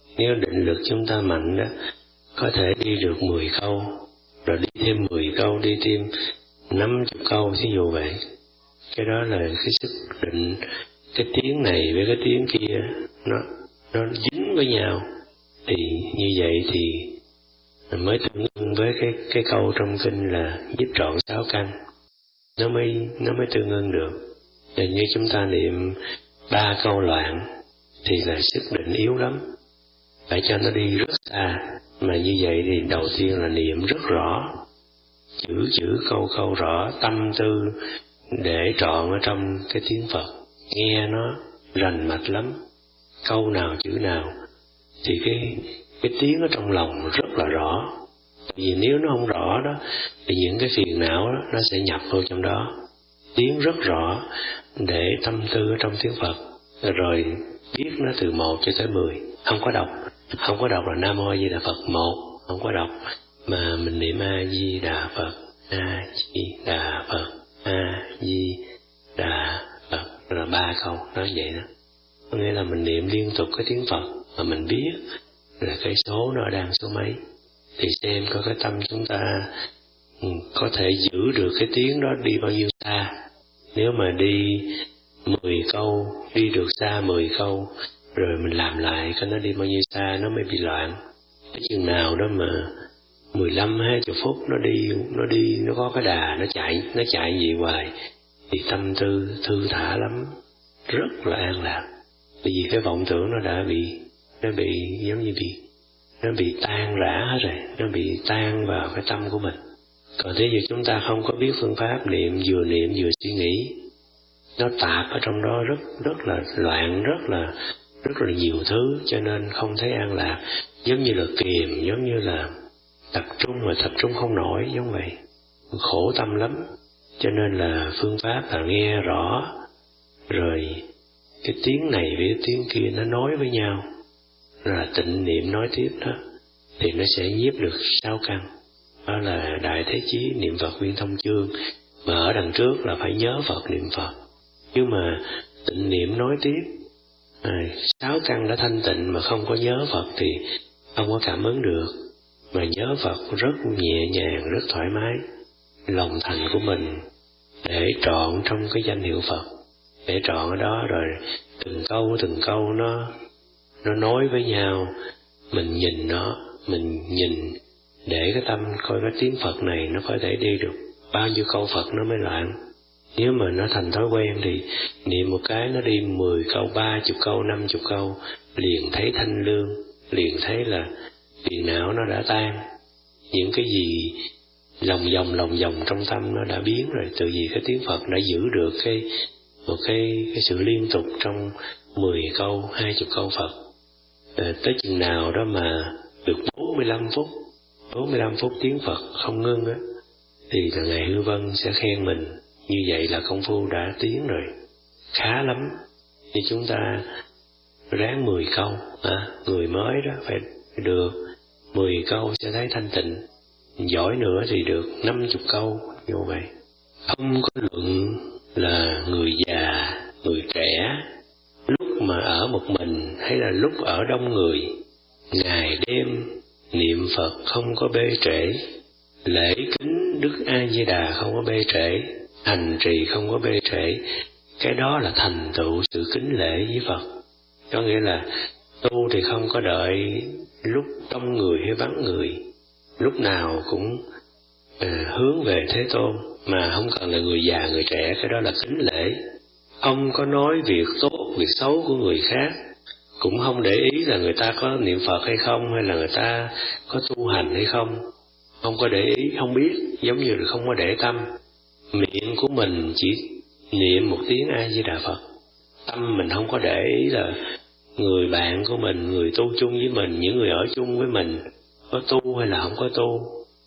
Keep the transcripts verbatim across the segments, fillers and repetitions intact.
Nếu định lực chúng ta mạnh đó, có thể đi được mười câu, rồi đi thêm mười câu, đi thêm năm chục câu, ví dụ vậy. Cái đó là cái sức định, cái tiếng này với cái tiếng kia nó nó dính với nhau, thì như vậy thì mới tương ứng với cái cái câu trong kinh là giúp trọn sáu căn, nó mới nó mới tương ứng được. Và như chúng ta niệm ba câu loạn thì là sức định yếu lắm, phải cho nó đi rất xa. Mà như vậy thì đầu tiên là niệm rất rõ, chữ chữ câu câu rõ, tâm tư để trọn ở trong cái tiếng Phật, nghe nó rành mạch lắm, câu nào chữ nào thì cái cái tiếng ở trong lòng rất là rõ. Vì nếu nó không rõ đó thì những cái phiền não đó nó sẽ nhập vô trong đó. Tiếng rất rõ để tâm tư ở trong tiếng Phật, rồi viết nó từ một cho tới mười, không có đọc, không có đọc là Nam Mô A Di Đà Phật một, không có đọc, mà mình niệm A Di Đà Phật, A Di Đà Phật, A Di Đà Phật, là ba câu, nói vậy đó. Có nghĩa là mình niệm liên tục cái tiếng Phật mà mình biết là cái số nó đang số mấy, thì xem có cái tâm chúng ta có thể giữ được cái tiếng đó đi bao nhiêu xa. Nếu mà đi mười câu, đi được xa mười câu, rồi mình làm lại coi nó đi bao nhiêu xa, nó mới bị loạn. Cái chừng nào đó mà mười lăm hai mươi phút nó đi, nó đi, nó có cái đà, nó chạy, nó chạy gì hoài, thì tâm tư thư thả lắm, rất là an lạc. Bởi vì cái vọng tưởng nó đã bị, nó bị giống như bị, nó bị tan rã hết rồi, nó bị tan vào cái tâm của mình. Còn thế giờ chúng ta không có biết phương pháp niệm, vừa niệm vừa suy nghĩ, nó tạp ở trong đó rất rất là loạn, rất là rất là nhiều thứ, cho nên không thấy an lạc. Giống như là kiềm, giống như là tập trung mà tập trung không nổi, giống vậy, khổ tâm lắm. Cho nên là phương pháp là nghe rõ, rồi cái tiếng này với cái tiếng kia nó nói với nhau, là tịnh niệm nói tiếp đó, thì nó sẽ nhiếp được sáu căn. Đó là Đại Thế Chí niệm Phật Viên Thông Chương, mà ở đằng trước là phải nhớ Phật niệm Phật. Nhưng mà tịnh niệm nói tiếp, à, sáu căn đã thanh tịnh mà không có nhớ Phật thì không có cảm ứng được. Mà nhớ Phật rất nhẹ nhàng, rất thoải mái, lòng thành của mình để trọn trong cái danh hiệu Phật, để trọn ở đó, rồi từng câu từng câu nó nó nói với nhau, mình nhìn nó, mình nhìn để cái tâm coi cái tiếng Phật này nó có thể đi được bao nhiêu câu Phật nó mới loạn. Nếu mà nó thành thói quen thì niệm một cái nó đi mười câu, ba chục câu, năm chục câu, liền thấy thanh lương, liền thấy là phiền não nó đã tan. Những cái gì lòng vòng lòng vòng trong tâm nó đã biến rồi, từ vì cái tiếng Phật đã giữ được cái một cái cái sự liên tục trong mười câu, hai chục câu Phật. À, tới chừng nào đó mà được bốn mươi lăm phút, bốn mươi lăm phút tiếng Phật không ngưng á, thì là Ngài Hư Vân sẽ khen mình, như vậy là công phu đã tiến rồi, khá lắm. Thì chúng ta ráng mười câu, à, người mới đó phải được mười câu sẽ thấy thanh tịnh, giỏi nữa thì được năm chục câu, như vậy. Không có luận là người già, người trẻ, lúc mà ở một mình hay là lúc ở đông người, ngày đêm niệm Phật không có bê trễ, lễ kính Đức A Di Đà không có bê trễ, hành trì không có bê trễ. Cái đó là thành tựu sự kính lễ với Phật. Có nghĩa là tu thì không có đợi lúc đông người hay vắng người, lúc nào cũng à, hướng về Thế Tôn, mà không cần là người già người trẻ, cái đó là kính lễ. Không có nói việc tốt việc xấu của người khác, cũng không để ý là người ta có niệm Phật hay không, hay là người ta có tu hành hay không, không có để ý, không biết, giống như là không có để tâm. Miệng của mình chỉ niệm một tiếng A Di Đà Phật, tâm mình không có để ý là người bạn của mình, người tu chung với mình, những người ở chung với mình có tu hay là không có tu.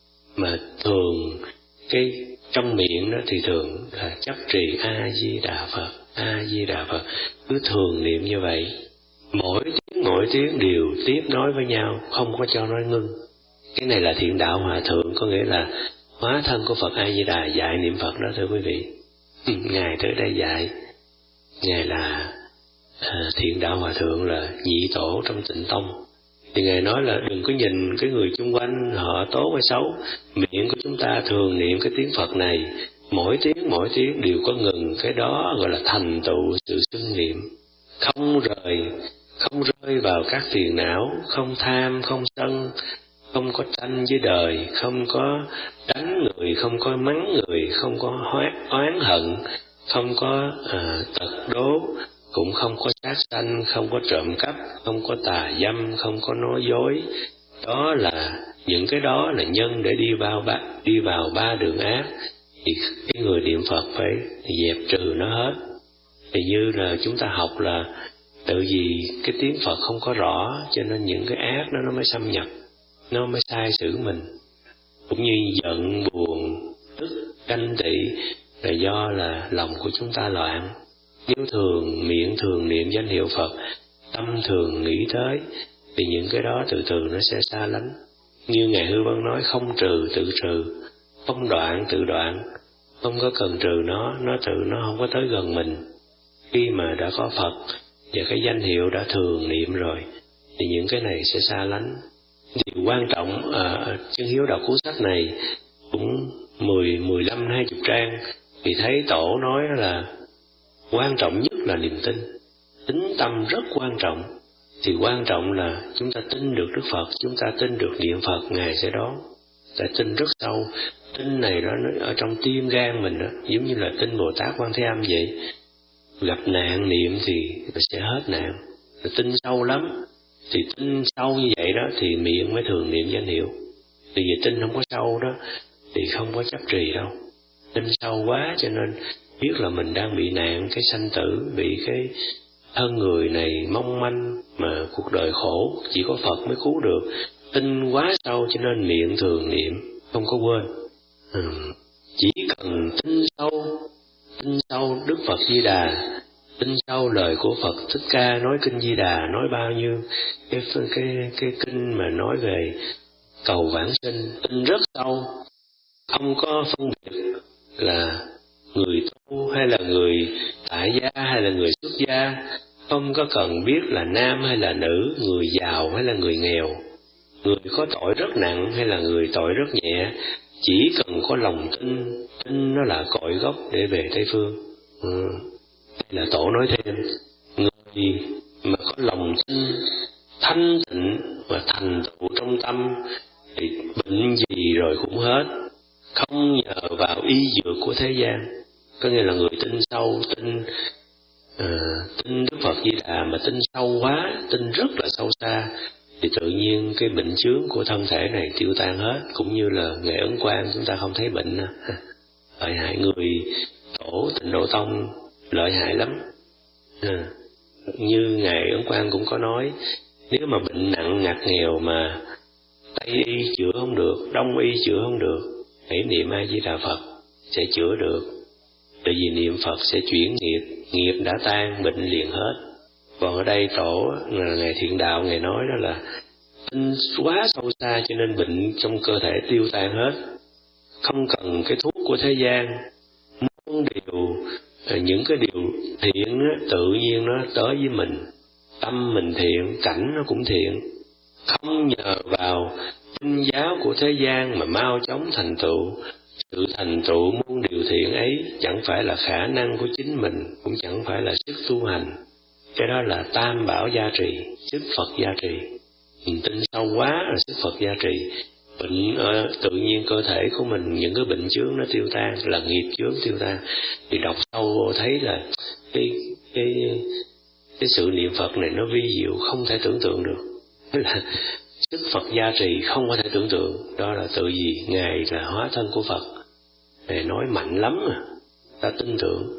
Mà thường cái trong miệng đó thì thường là chấp trì A Di Đà Phật, A Di Đà Phật, cứ thường niệm như vậy. Mỗi tiếng mỗi tiếng đều tiếp nói với nhau, không có cho nói ngưng. Cái này là Thiện Đạo Hòa Thượng, có nghĩa là hóa thân của Phật A Di Đà dạy niệm Phật đó, thưa quý vị. Ngài tới đây dạy, Ngài là à, Thiện Đạo Hòa Thượng, là nhị tổ trong Tịnh Tông, Thì Ngài nói là đừng có nhìn cái người chung quanh họ tốt hay xấu, miệng của chúng ta thường niệm cái tiếng Phật này, mỗi tiếng mỗi tiếng đều có ngừng, cái đó gọi là thành tựu sự xưng niệm. Không rời, không rơi vào các phiền não, không tham, không sân, không có tranh với đời, không có đánh người, không có mắng người, không có oán hận, không có à, tật đố, cũng không có sát sanh, không có trộm cắp, không có tà dâm, không có nói dối. Đó là những cái đó là nhân để đi vào ba, đi vào ba đường ác. Thì cái người niệm Phật phải dẹp trừ nó hết. Thì như là chúng ta học là tự vì cái tiếng Phật không có rõ, cho nên những cái ác đó nó mới xâm nhập, nó mới sai xử mình. Cũng như giận, buồn, tức, ganh tị là do là lòng của chúng ta loạn. Nếu thường miệng thường niệm danh hiệu Phật, tâm thường nghĩ tới, thì những cái đó từ từ nó sẽ xa lánh. Như Ngài Hư Vân nói, không trừ tự trừ, không đoạn tự đoạn, không có cần trừ nó, nó tự nó không có tới gần mình. Khi mà đã có Phật và cái danh hiệu đã thường niệm rồi, thì những cái này sẽ xa lánh. Điều quan trọng à, Chân Hiếu đọc cuốn sách này cũng mười, mười lăm, hai chục trang, thì thấy Tổ nói là quan trọng nhất là niềm tin. Tính tâm rất quan trọng. Thì quan trọng là chúng ta tin được Đức Phật, chúng ta tin được niệm Phật, Ngài sẽ đón. Ta tin rất sâu. Tin này đó nó ở trong tim gan mình đó, giống như là tin Bồ Tát Quan Thế Âm vậy. Gặp nạn niệm thì sẽ hết nạn. Tin sâu lắm. Thì tin sâu như vậy đó thì miệng mới thường niệm danh hiệu. Thì vì tin không có sâu đó thì không có chấp trì đâu. Tin sâu quá cho nên biết là mình đang bị nạn cái sanh tử, bị cái thân người này mong manh mà cuộc đời khổ, chỉ có Phật mới cứu được. Tin quá sâu cho nên miệng thường niệm, không có quên. Ừ. Chỉ cần tin sâu, tin sâu Đức Phật Di Đà, tin sâu lời của Phật Thích Ca nói kinh Di Đà, nói bao nhiêu cái cái cái kinh mà nói về cầu vãng sinh, tin rất sâu, không có phân biệt là người tu hay là người tại gia hay là người xuất gia, không có cần biết là nam hay là nữ, người giàu hay là người nghèo, người có tội rất nặng hay là người tội rất nhẹ, chỉ cần có lòng tin, tin nó là cội gốc để về Tây Phương. Ừ. Là Tổ nói thêm, người mà có lòng tin thanh tịnh và thành tựu trong tâm thì bệnh gì rồi cũng hết, không nhờ vào y dược của thế gian. Có nghĩa là người tin sâu, tin uh, tin Đức Phật Di Đà mà tin sâu quá, tin rất là sâu xa, thì tự nhiên cái bệnh chướng của thân thể này tiêu tan hết. Cũng như là Ngài Ấn Quang chúng ta không thấy bệnh. Lợi hại, người Tổ Tịnh Độ Tông lợi hại lắm. À, như Ngài Ấn Quang cũng có nói, nếu mà bệnh nặng ngặt nghèo mà Tây y chữa không được, Đông y chữa không được, hãy niệm A Di Đà Phật sẽ chữa được. Tại vì niệm Phật sẽ chuyển nghiệp, nghiệp đã tan, bệnh liền hết. Còn ở đây Tổ là Ngài Thiện Đạo, Ngài nói đó là tin quá sâu xa cho nên bệnh trong cơ thể tiêu tan hết, không cần cái thuốc của thế gian. Muôn điều, những cái điều thiện đó, tự nhiên nó tới với mình. Tâm mình thiện, cảnh nó cũng thiện. Không nhờ vào tinh giáo của thế gian mà mau chóng thành tựu. Sự thành tựu muôn điều thiện ấy chẳng phải là khả năng của chính mình, cũng chẳng phải là sức tu hành. Cái đó là tam bảo gia trì, sức Phật gia trì. Mình tin sâu quá là sức Phật gia trì. Bệnh uh, tự nhiên cơ thể của mình, những cái bệnh chướng nó tiêu tan, là nghiệp chướng tiêu tan. Thì đọc sâu vô thấy là cái cái cái sự niệm Phật này nó vi diệu không thể tưởng tượng được. Tức là sức Phật gia trì không có thể tưởng tượng. Đó là tự vì Ngài là hóa thân của Phật. Ngài nói mạnh lắm à, ta tin tưởng.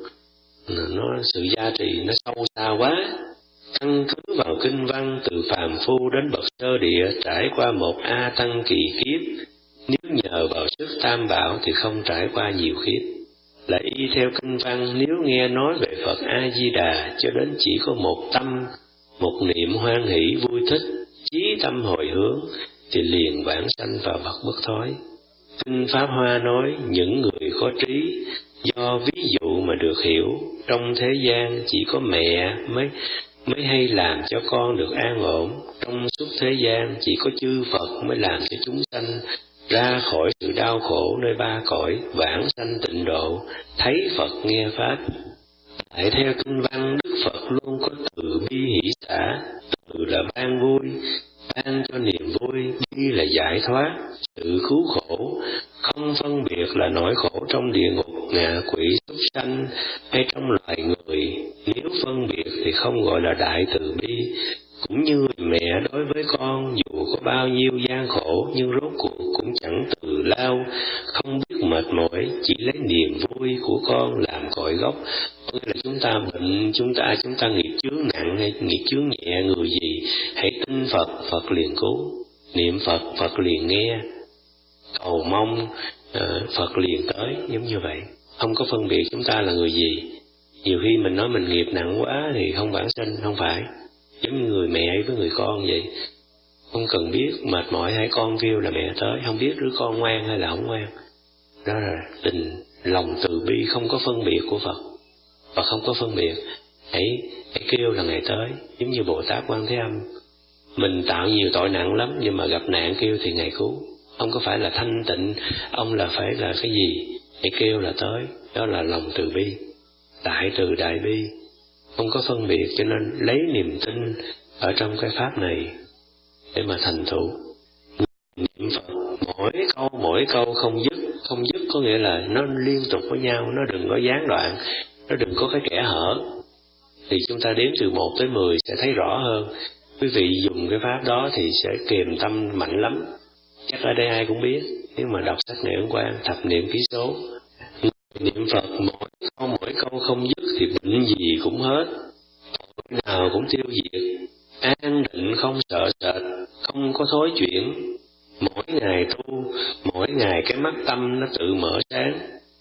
Nó sự gia trì nó sâu xa quá. Căn cứ vào kinh văn, từ phàm phu đến bậc sơ địa trải qua một A tăng kỳ kiếp. Nếu nhờ vào sức tam bảo thì không trải qua nhiều kiếp. Là y theo kinh văn, nếu nghe nói về Phật A Di Đà cho đến chỉ có một tâm, một niệm hoan hỷ vui thích, chí tâm hồi hướng thì liền vãng sanh vào bậc bất thối. Kinh Pháp Hoa nói những người có trí do ví dụ mà được hiểu, trong thế gian chỉ có mẹ mới mới hay làm cho con được an ổn. Trong suốt thế gian chỉ có chư Phật mới làm cho chúng sanh ra khỏi sự đau khổ nơi ba cõi, vãng sanh tịnh độ, thấy Phật nghe Pháp. Tại theo kinh văn, Đức Phật luôn có từ bi hỷ xả, từ là ban vui, ban cho niềm vui, bi là giải thoát, sự cứu khổ, không phân biệt là nỗi khổ trong địa ngục, ngạ quỷ, súc sanh hay trong loài người. Nếu phân biệt thì không gọi là đại từ bi. Cũng như người mẹ đối với con, dù có bao nhiêu gian khổ nhưng rốt cuộc cũng chẳng từ lao, không biết mệt mỏi, chỉ lấy niềm vui của con làm cội gốc. Nghĩa là chúng ta bệnh, chúng ta chúng ta nghiệp chướng nặng hay nghiệp chướng nhẹ, người gì hãy tin Phật, Phật liền cứu. Niệm Phật, Phật liền nghe. Cầu mong, Phật liền tới, giống như vậy. Không có phân biệt chúng ta là người gì. Nhiều khi mình nói mình nghiệp nặng quá thì không vãng sinh, không phải. Giống như người mẹ với người con vậy. Không cần biết mệt mỏi hay con kêu là mẹ tới, không biết đứa con ngoan hay là không ngoan. Đó là tình lòng từ bi không có phân biệt của Phật. Và không có phân biệt, hãy, hãy kêu là Ngài tới. Giống như Bồ Tát Quan Thế Âm, mình tạo nhiều tội nặng lắm, nhưng mà gặp nạn kêu thì Ngài cứu. Không có phải là thanh tịnh, ông là phải là cái gì, hãy kêu là tới. Đó là lòng từ bi, đại từ đại bi, không có phân biệt. Cho nên lấy niềm tin ở trong cái pháp này để mà thành tựu. Niệm Phật mỗi câu mỗi câu không dứt. Không dứt có nghĩa là nó liên tục với nhau, nó đừng có gián đoạn, nó đừng có cái kẽ hở. Thì chúng ta đếm từ một tới mười sẽ thấy rõ hơn. Quý vị dùng cái pháp đó thì sẽ kiềm tâm mạnh lắm. Chắc ở đây ai cũng biết, nếu mà đọc sách Ngày Ấn Quang, thập niệm ký số. Niệm Phật mỗi câu mỗi câu không dứt thì bệnh gì cũng hết, tội nào cũng tiêu diệt, an định không sợ sệt, không có thối chuyển. Mỗi ngày tu, mỗi ngày cái mắt tâm nó tự mở sáng,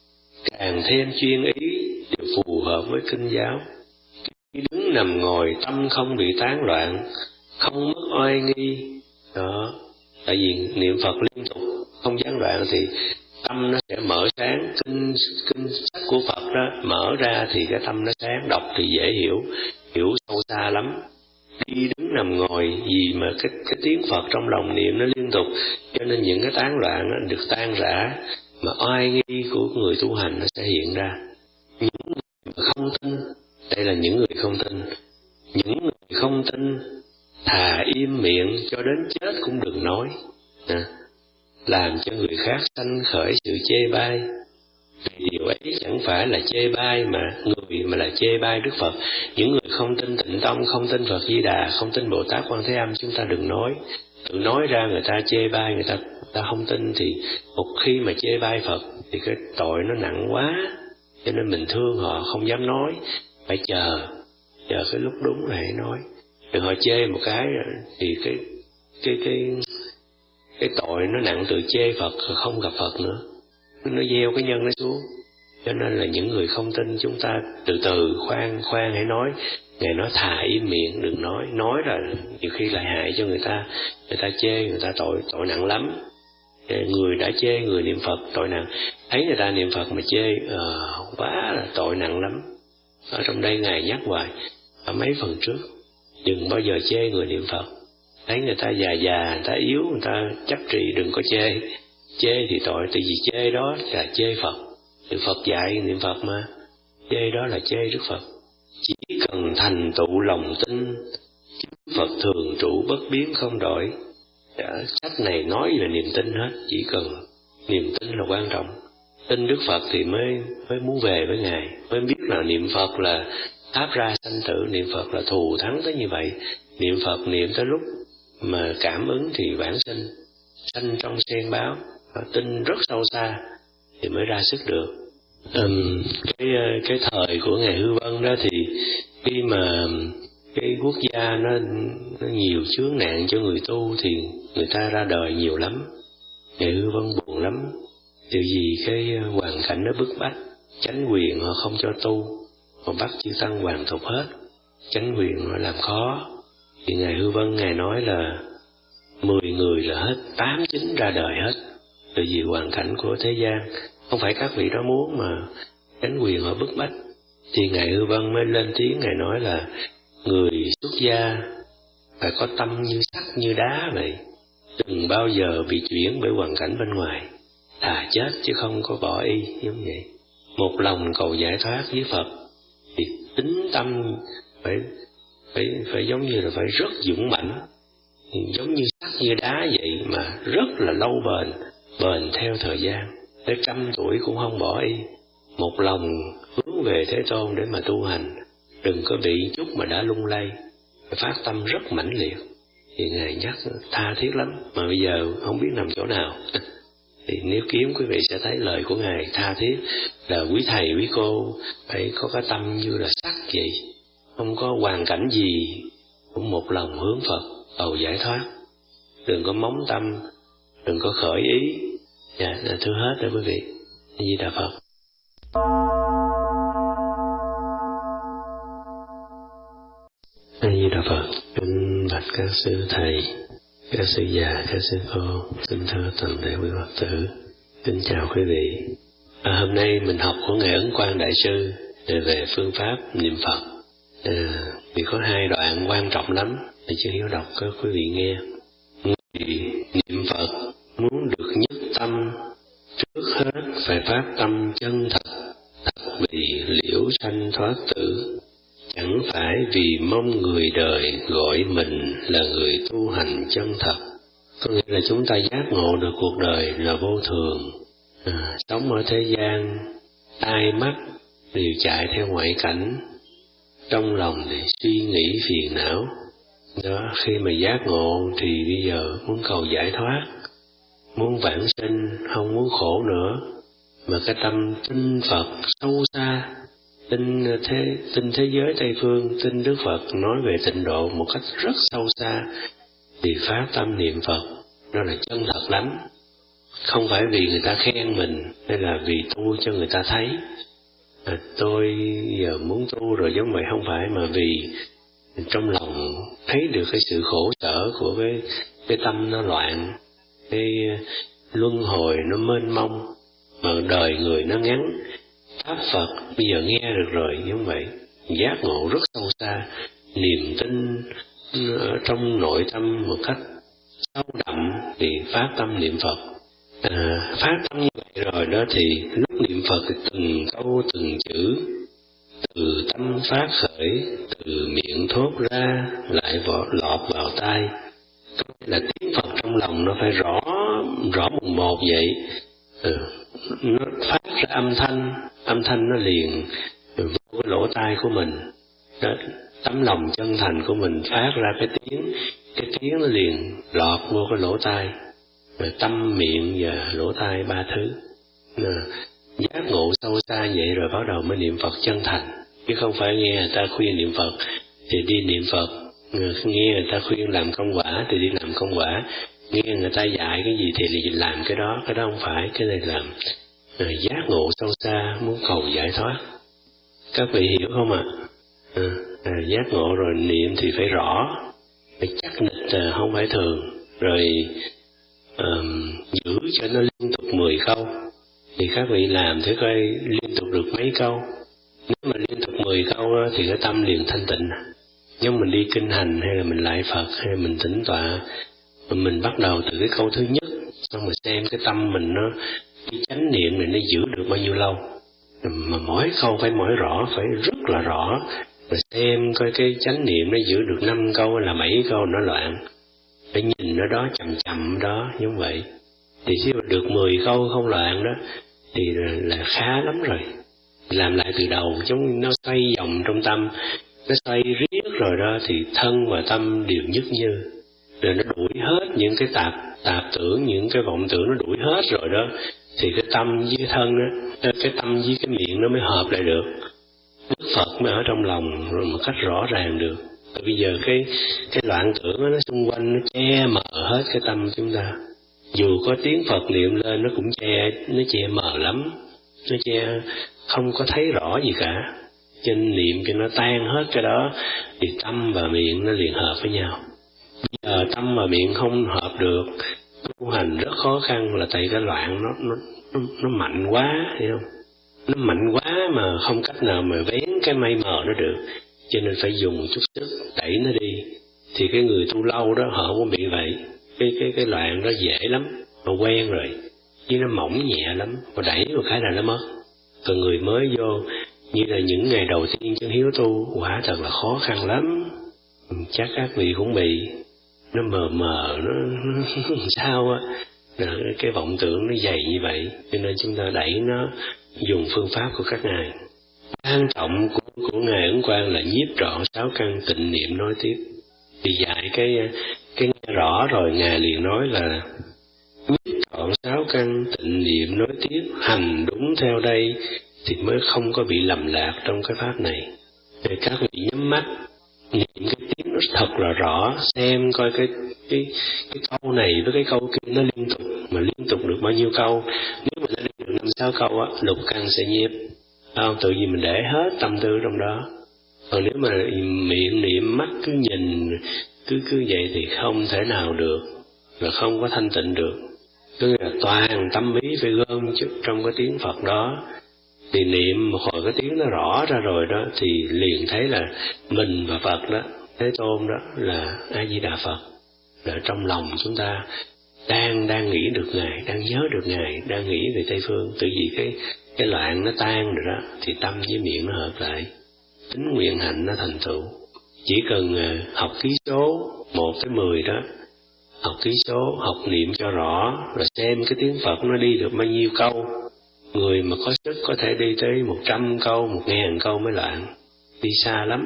càng thêm chuyên ý, đều phù hợp với kinh giáo. Khi đứng nằm ngồi tâm không bị tán loạn, không mất oai nghi. Đó, tại vì niệm Phật liên tục, không gián đoạn thì tâm nó sẽ mở sáng. Kinh, kinh sách của Phật đó mở ra thì cái tâm nó sáng, đọc thì dễ hiểu, hiểu sâu xa lắm. Đi đứng nằm ngồi gì mà cái, cái tiếng Phật trong lòng niệm nó liên tục, cho nên những cái tán loạn nó được tan rã, mà oai nghi của người tu hành nó sẽ hiện ra. Những người không tin, đây là những người không tin, những người không tin thà im miệng cho đến chết cũng đừng nói, à, làm cho người khác sanh khởi sự chê bai. Vì điều ấy chẳng phải là chê bai mà người mà là chê bai Đức Phật. Những người không tin Tịnh Tông, không tin Phật Di Đà, không tin Bồ Tát Quan Thế Âm, chúng ta đừng nói. Tự nói ra người ta chê bai, người ta, người ta không tin thì một khi mà chê bai Phật thì cái tội nó nặng quá. Cho nên mình thương họ không dám nói, phải chờ, chờ cái lúc đúng rồi hãy nói. Đừng họ chê một cái thì cái cái cái cái tội nó nặng từ chê Phật rồi không gặp Phật nữa, nó gieo cái nhân nó xuống. Cho nên là những người không tin chúng ta từ từ khoan khoan hãy nói. Ngài nói thà im miệng đừng nói, nói là nhiều khi lại hại cho người ta, người ta chê, người ta tội tội nặng lắm. Người đã chê người niệm Phật tội nặng, thấy người ta niệm Phật mà chê à, quá là tội nặng lắm. Ở trong đây Ngài nhắc hoài ở mấy phần trước, đừng bao giờ chê người niệm Phật. Thấy người ta già già, người ta yếu, người ta chấp trì, đừng có chê. Chê thì tội, tại vì chê đó là chê Phật. Thì Phật dạy niệm Phật mà, chê đó là chê Đức Phật. Chỉ cần thành tựu lòng tin, Phật thường trụ bất biến không đổi. Sách này nói về niềm tin hết, chỉ cần niềm tin là quan trọng. Tin Đức Phật thì mới mới muốn về với Ngài, mới biết là niệm Phật là áp ra sanh tử, niệm Phật là thù thắng tới như vậy. Niệm Phật niệm tới lúc mà cảm ứng thì vãng sinh, sanh trong sen báo, tin rất sâu xa thì mới ra sức được. Um, cái cái thời của Ngài Hư Vân đó thì khi mà cái quốc gia nó, nó nhiều chướng nạn cho người tu thì người ta ra đời nhiều lắm. Ngài Hư Vân buồn lắm, điều gì cái hoàn cảnh nó bức bách, chánh quyền họ không cho tu, họ bắt chư tăng hoàn thục hết, chánh quyền họ làm khó. Thì Ngài Hư Vân Ngài nói là mười người là hết, tám chín ra đời hết, tại vì hoàn cảnh của thế gian, không phải các vị đó muốn mà chánh quyền họ bức bách. Thì Ngài Hư Vân mới lên tiếng, Ngài nói là Người xuất gia phải có tâm như sắt như đá vậy, đừng bao giờ bị chuyển bởi hoàn cảnh bên ngoài, thà chết chứ không có bỏ y giống vậy. Một lòng cầu giải thoát với Phật thì tính tâm phải phải phải giống như là phải rất dũng mãnh, giống như sắt như đá vậy mà rất là lâu bền, bền theo thời gian, tới trăm tuổi cũng không bỏ y. Một lòng hướng về Thế Tôn để mà tu hành, đừng có bị chút mà đã lung lay, phát tâm rất mãnh liệt. Thì Ngài nhắc tha thiết lắm, mà bây giờ không biết nằm chỗ nào. Thì nếu kiếm quý vị sẽ thấy lời của Ngài tha thiết là quý thầy quý cô phải có cái tâm như là sắt vậy, không có hoàn cảnh gì cũng một lòng hướng Phật cầu giải thoát, đừng có móng tâm, đừng có khởi ý. Dạ, thưa hết rồi quý vị. A Di Đà Phật. A Di Đà Phật. Kính bạch các sư thầy, các sư già, các sư cô, xin thưa toàn thể quý Phật tử, kính chào quý vị. À, hôm nay mình học của Ngài Ấn Quang Đại Sư về phương pháp niệm Phật. À, vì có hai đoạn quan trọng lắm, thì chưa hiểu đọc cho quý vị nghe. Người niệm Phật muốn được nhất tâm, trước hết phải phát tâm chân thật, thật vì liễu sanh thoát tử. Chẳng phải vì mong người đời gọi mình là người tu hành chân thật. Có nghĩa là chúng ta giác ngộ được cuộc đời là vô thường, à, sống ở thế gian, tai mắt đều chạy theo ngoại cảnh, trong lòng thì suy nghĩ phiền não. Đó, khi mà giác ngộ thì bây giờ muốn cầu giải thoát, muốn vãng sinh, không muốn khổ nữa, mà cái tâm tin Phật sâu xa, tin thế tin thế giới Tây phương, tin Đức Phật nói về tịnh độ một cách rất sâu xa, thì phát tâm niệm Phật đó là chân thật lắm. Không phải vì người ta khen mình hay là vì tu cho người ta thấy, à, tôi giờ muốn tu rồi giống vậy, không phải, mà vì trong lòng thấy được cái sự khổ sở của cái cái tâm nó loạn, cái luân hồi nó mênh mông, mà đời người nó ngắn. Pháp Phật bây giờ nghe được rồi giống vậy, giác ngộ rất sâu xa, niềm tin ở trong nội tâm một cách sâu đậm thì phát tâm niệm Phật. À, phát tâm như vậy rồi đó thì lúc niệm Phật thì từng câu từng chữ từ tâm phát khởi, từ miệng thốt ra lại vỏ, lọt vào tai. Là tiếng Phật trong lòng nó phải rõ rõ mồn một vậy. Ừ, nó phát ra âm thanh, âm thanh nó liền vô cái lỗ tai của mình. Đó, tấm lòng chân thành của mình phát ra cái tiếng, cái tiếng nó liền lọt vô cái lỗ tai. Rồi tâm, miệng và lỗ tai ba thứ. Đó, giác ngộ sâu xa vậy rồi bắt đầu mới niệm Phật chân thành, chứ không phải nghe người ta khuyên niệm Phật thì đi niệm Phật, nghe người ta khuyên làm công quả thì đi làm công quả, nghe người ta dạy cái gì thì làm cái đó, cái đó không phải. Cái này làm à, giác ngộ sâu xa, muốn cầu giải thoát. Các vị hiểu không ạ? À? À, à, giác ngộ rồi niệm thì phải rõ, phải chắc nịch, à, không phải thường. Rồi à, giữ cho nó liên tục mười câu. Thì các vị làm thử coi liên tục được mấy câu. Nếu mà liên tục mười câu đó, thì cái tâm liền thanh tịnh. Nhưng mình đi kinh hành hay là mình lại Phật hay là mình tĩnh tọa, mình bắt đầu từ cái câu thứ nhất, xong rồi xem cái tâm mình nó, cái chánh niệm này nó giữ được bao nhiêu lâu. Mà mỗi câu phải mỗi rõ, phải rất là rõ. Rồi xem coi cái chánh niệm nó giữ được năm câu hay là bảy câu nó loạn. Phải nhìn nó đó, chậm chậm đó, như vậy. Thì khi mà được mười câu không loạn đó, thì là khá lắm rồi. Làm lại từ đầu, giống nó xoay vòng trong tâm, nó xoay riết rồi đó, thì thân và tâm đều nhất như. Rồi nó đuổi hết những cái tạp tạp tưởng, những cái vọng tưởng nó đuổi hết rồi đó, thì cái tâm với cái thân đó, cái tâm với cái miệng nó mới hợp lại được. Đức Phật mới ở trong lòng rồi một cách rõ ràng được. Tại bây giờ cái cái loạn tưởng đó, nó xung quanh nó che mờ hết cái tâm chúng ta. Dù có tiếng Phật niệm lên nó cũng che, nó che mờ lắm, nó che không có thấy rõ gì cả. Trên niệm cho nó tan hết cái đó thì tâm và miệng nó liền hợp với nhau. Bây giờ tâm và miệng không hợp được, tu hành rất khó khăn là tại cái loạn nó nó nó, nó mạnh quá, hiểu không? Nó mạnh quá mà không cách nào mà vén cái mây mờ nó được. cho nên phải dùng một chút sức đẩy nó đi. Thì cái người tu lâu đó họ không có bị vậy, cái cái cái loạn đó dễ lắm, họ quen rồi, chứ nó mỏng nhẹ lắm, mà đẩy một cái là nó mất. Còn người mới vô như là những ngày đầu tiên chân hiếu tu, quả thật là khó khăn lắm. Chắc các vị cũng bị, nó mờ mờ, nó, nó sao á, cái vọng tưởng nó dày như vậy, cho nên chúng ta đẩy nó dùng phương pháp của các ngài. Quan trọng của, của ngài Ấn Quang là nhiếp trọn sáu căn tịnh niệm nói tiếp. Thì dạy cái cái nghe rõ rồi ngài liền nói là nhiếp trọn sáu căn tịnh niệm nói tiếp, hành đúng theo đây thì mới không có bị lầm lạc trong cái pháp này. Để các vị nhắm mắt niệm cái tiếng nó thật là rõ, xem coi cái cái cái câu này với cái câu kia nó liên tục, mà liên tục được bao nhiêu câu. Nếu mà nó được năm sáu câu á, lục căn sẽ nhiếp. Không, tự nhiên mình để hết tâm tư trong đó. Còn nếu mà miệng niệm, mắt cứ nhìn cứ cứ vậy thì không thể nào được, và không có thanh tịnh được. Cứ là toàn tâm ý phải gom chút trong cái tiếng Phật đó. Thì niệm một hồi cái tiếng nó rõ ra rồi đó, thì liền thấy là mình và Phật đó, Thế Tôn đó là A Di Đà Phật. Là trong lòng chúng ta đang đang nghĩ được Ngài, đang nhớ được Ngài, đang nghĩ về Tây Phương. Tự vì cái cái loạn nó tan rồi đó, thì tâm với miệng nó hợp lại, tính nguyện hạnh nó thành tựu. Chỉ cần học ký số một tới mười đó, học ký số, học niệm cho rõ, rồi xem cái tiếng Phật nó đi được bao nhiêu câu. Người mà có sức có thể đi tới một trăm câu, một ngàn câu mới loạn, đi xa lắm.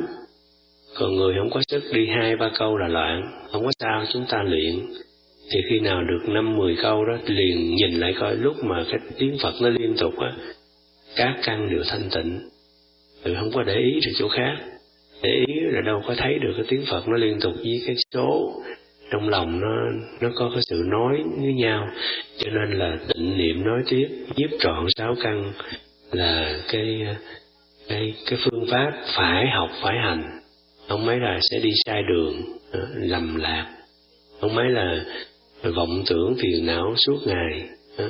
Còn người không có sức đi hai ba câu là loạn, không có sao. Chúng ta luyện thì khi nào được năm mười câu đó, liền nhìn lại coi lúc mà cái tiếng Phật nó liên tục á, các căn đều thanh tịnh, rồi không có để ý được chỗ khác. Để ý là đâu có thấy được cái tiếng Phật nó liên tục với cái số trong lòng nó nó có cái sự nói với nhau. Cho nên là tịnh niệm nói tiếp, nhiếp trọn sáu căn là cái cái cái phương pháp phải học phải hành. Không mấy là sẽ đi sai đường, lầm lạc, không mấy là vọng tưởng phiền não suốt ngày.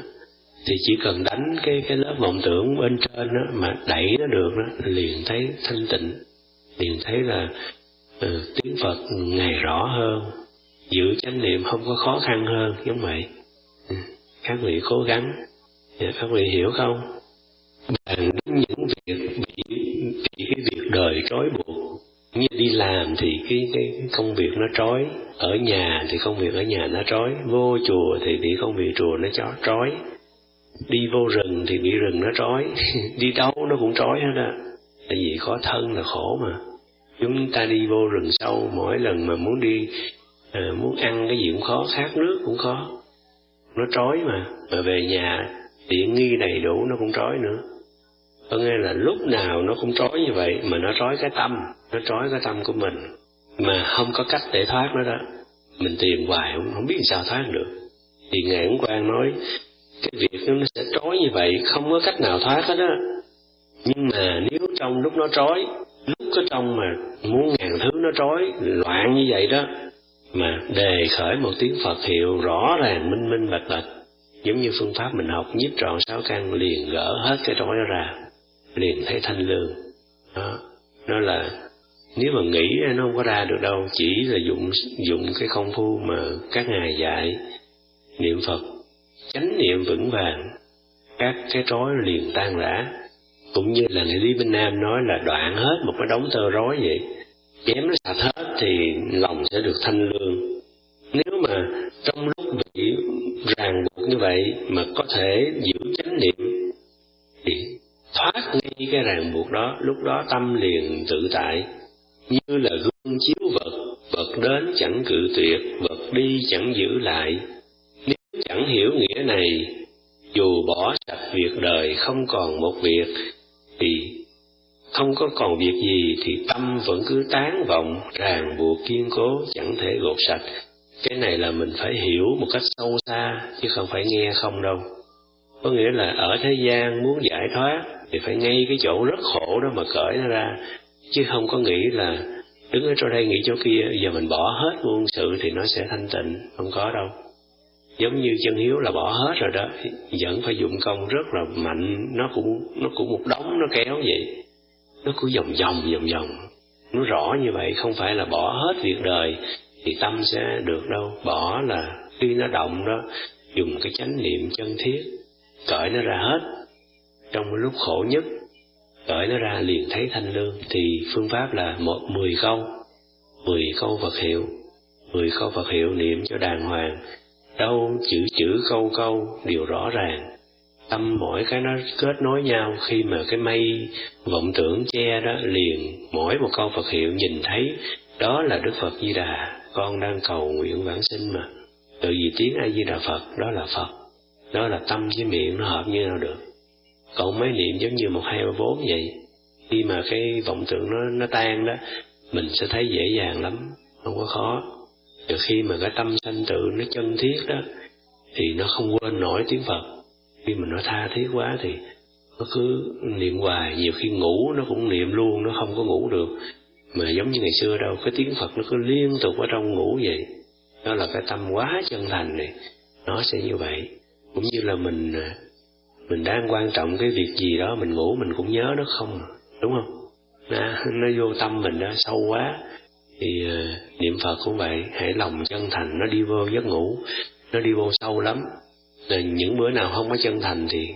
Thì chỉ cần đánh cái cái lớp vọng tưởng bên trên đó, mà đẩy nó được đó, liền thấy thanh tịnh, liền thấy là uh, tiếng Phật ngày rõ hơn, giữ chánh niệm không có khó khăn hơn, giống vậy. Các vị cố gắng, các vị hiểu không? Bạn đến những việc bị, bị cái việc đời trói buộc, như đi làm thì cái, cái công việc nó trói, ở nhà thì công việc ở nhà nó trói, vô chùa thì bị công việc chùa nó cho trói, đi vô rừng thì bị rừng nó trói, đi đâu nó cũng trói hết á. Tại vì có thân là khổ mà. Chúng ta đi vô rừng sâu, mỗi lần mà muốn đi à, muốn ăn cái gì cũng khó, khát nước cũng khó, nó trói mà. Mà về nhà tiện nghi đầy đủ nó cũng trói nữa. Có nghĩa là lúc nào nó cũng trói như vậy, mà nó trói cái tâm, nó trói cái tâm của mình, mà không có cách để thoát nó đó. Mình tìm hoài không, không biết sao thoát được. Thì Ngài Ấn Quang nói cái việc nó sẽ trói như vậy, không có cách nào thoát hết á. Nhưng mà nếu trong lúc nó trói, lúc có trong mà muốn ngàn thứ nó trói, loạn như vậy đó, mà đề khởi một tiếng Phật hiệu rõ ràng minh minh bạch bạch, giống như phương pháp mình học nhiếp trọn sáu căn, liền gỡ hết cái trói đó ra, liền thấy thanh lương. Đó, đó là nếu mà nghĩ nó không có ra được đâu, chỉ là dụng dụng cái công phu mà các ngài dạy, niệm Phật chánh niệm vững vàng, các cái trói liền tan rã. Cũng như là Ngài Lý Bên Nam nói là đoạn hết một cái đống tơ rối vậy, chém nó sạch hết thì lòng sẽ được thanh lương. Nếu mà trong lúc bị ràng buộc như vậy mà có thể giữ chánh niệm thì thoát ngay cái ràng buộc đó, lúc đó tâm liền tự tại, như là gương chiếu vật, vật đến chẳng cự tuyệt, vật đi chẳng giữ lại. Nếu chẳng hiểu nghĩa này, dù bỏ sạch việc đời không còn một việc, thì không có còn việc gì thì tâm vẫn cứ tán vọng, ràng buộc kiên cố chẳng thể gột sạch. Cái này là mình phải hiểu một cách sâu xa, chứ không phải nghe không đâu. Có nghĩa là ở thế gian muốn giải thoát thì phải ngay cái chỗ rất khổ đó mà cởi nó ra, chứ không có nghĩ là đứng ở chỗ đây nghĩ chỗ kia, giờ mình bỏ hết muôn sự thì nó sẽ thanh tịnh, không có đâu. Giống như chân hiếu là bỏ hết rồi đó, vẫn phải dụng công rất là mạnh, nó cũng nó cũng một đống nó kéo vậy, nó cứ vòng vòng vòng vòng, nó rõ như vậy, không phải là bỏ hết việc đời thì tâm sẽ được đâu. Bỏ là khi nó động đó, dùng cái chánh niệm chân thiết, cởi nó ra hết. Trong lúc khổ nhất, cởi nó ra liền thấy thanh lương. Thì phương pháp là một mười câu, mười câu Phật hiệu, mười câu Phật hiệu niệm cho đàng hoàng. Đâu chữ chữ câu câu đều rõ ràng. Tâm mỗi cái nó kết nối nhau, khi mà cái mây vọng tưởng che đó, liền mỗi một câu Phật hiệu nhìn thấy đó là Đức Phật Di Đà, con đang cầu nguyện vãng sinh mà. Tự vì tiếng A Di Đà Phật đó là Phật, đó là tâm với miệng nó hợp như nào được. Còn mấy niệm giống như một hai ba bốn vậy, khi mà cái vọng tưởng nó nó tan đó, mình sẽ thấy dễ dàng lắm, không có khó. Rồi khi mà cái tâm sanh tự nó chân thiết đó, thì nó không quên nổi tiếng Phật. Khi mà nó tha thiết quá thì nó cứ niệm hoài, nhiều khi ngủ nó cũng niệm luôn, nó không có ngủ được. Mà giống như ngày xưa đâu, cái tiếng Phật nó cứ liên tục ở trong ngủ vậy. Đó là cái tâm quá chân thành này, nó sẽ như vậy. Cũng như là mình mình đang quan trọng cái việc gì đó, mình ngủ mình cũng nhớ nó không, đúng không? Nó, nó vô tâm mình đó sâu quá. Thì uh, niệm Phật cũng vậy, hãy lòng chân thành, nó đi vô giấc ngủ, nó đi vô sâu lắm. Rồi những bữa nào không có chân thành thì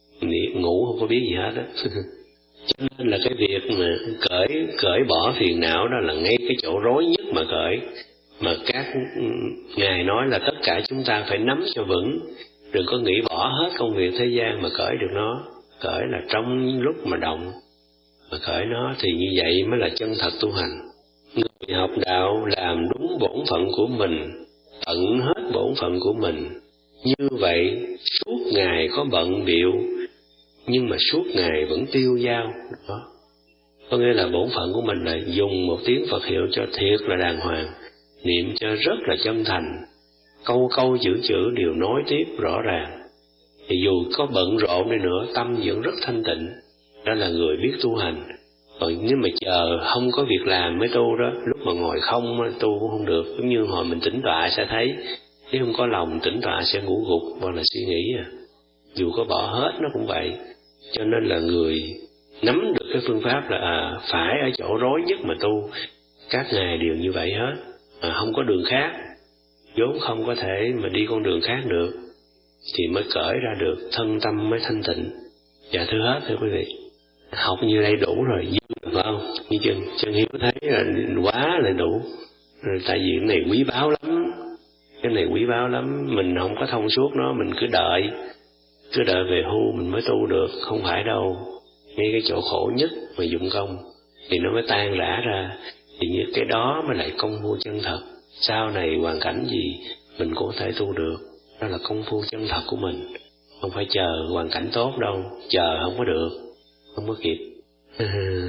ngủ không có biết gì hết á. Cho nên là cái việc mà cởi cởi bỏ phiền não đó là ngay cái chỗ rối nhất mà cởi. Mà các ngài nói là tất cả chúng ta phải nắm cho vững, đừng có nghĩ bỏ hết công việc thế gian mà cởi được nó. Cởi là trong lúc mà động mà cởi nó, thì như vậy mới là chân thật tu hành. Người học đạo làm đúng bổn phận của mình, tận hết bổn phận của mình. Như vậy suốt ngày có bận bịu, nhưng mà suốt ngày vẫn tiêu dao. Đó. Có nghĩa là bổn phận của mình là dùng một tiếng Phật hiệu cho thiệt là đàng hoàng, niệm cho rất là chân thành, câu câu chữ chữ đều nối tiếp rõ ràng. Thì dù có bận rộn đi nữa, tâm vẫn rất thanh tịnh. Đó là người biết tu hành. Còn nếu mà chờ không có việc làm mới tu đó, lúc mà ngồi không tu cũng không được. Giống như hồi mình tĩnh tọa sẽ thấy, nếu không có lòng tĩnh tọa sẽ ngủ gục hoặc là suy nghĩ à. Dù có bỏ hết nó cũng vậy. Cho nên là người nắm được cái phương pháp là à, phải ở chỗ rối nhất mà tu. Các ngài đều như vậy hết, mà không có đường khác, vốn không có thể mà đi con đường khác được, thì mới cởi ra được, thân tâm mới thanh tịnh. Dạ thưa hết thưa quý vị, học như đây đủ rồi, phải không? Như chân chân Hiếu thấy là quá là đủ rồi, tại vì cái này quý báu lắm, cái này quý báu lắm. Mình không có thông suốt nó, mình cứ đợi cứ đợi về hưu mình mới tu được, không phải đâu. Ngay cái chỗ khổ nhất mà dụng công thì nó mới tan rã ra, thì như cái đó mới lại công phu chân thật. Sau này hoàn cảnh gì mình cũng có thể tu được, đó là công phu chân thật của mình. Không phải chờ hoàn cảnh tốt đâu, chờ không có được, không có kịp. À,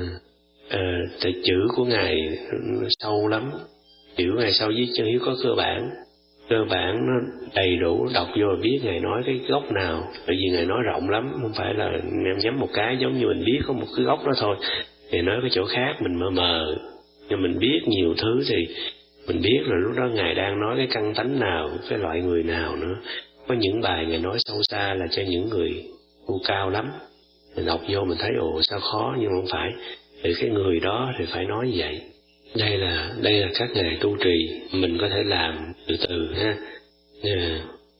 à, tại chữ của ngài sâu lắm, chữ ngài sâu với chân Hiếu có cơ bản, cơ bản nó đầy đủ, đọc vô biết ngài nói cái gốc nào. Bởi vì ngài nói rộng lắm, không phải là em nhắm một cái giống như mình biết có một cái gốc đó thôi. Ngài nói cái chỗ khác mình mờ mờ, nhưng mình biết nhiều thứ thì mình biết là lúc đó ngài đang nói cái căn tánh nào, cái loại người nào nữa. Có những bài ngài nói sâu xa là cho những người tu cao lắm, mình đọc vô mình thấy ồ sao khó, nhưng không phải, thì cái người đó thì phải nói như vậy. Đây là đây là các ngài tu trì, mình có thể làm từ từ ha. À,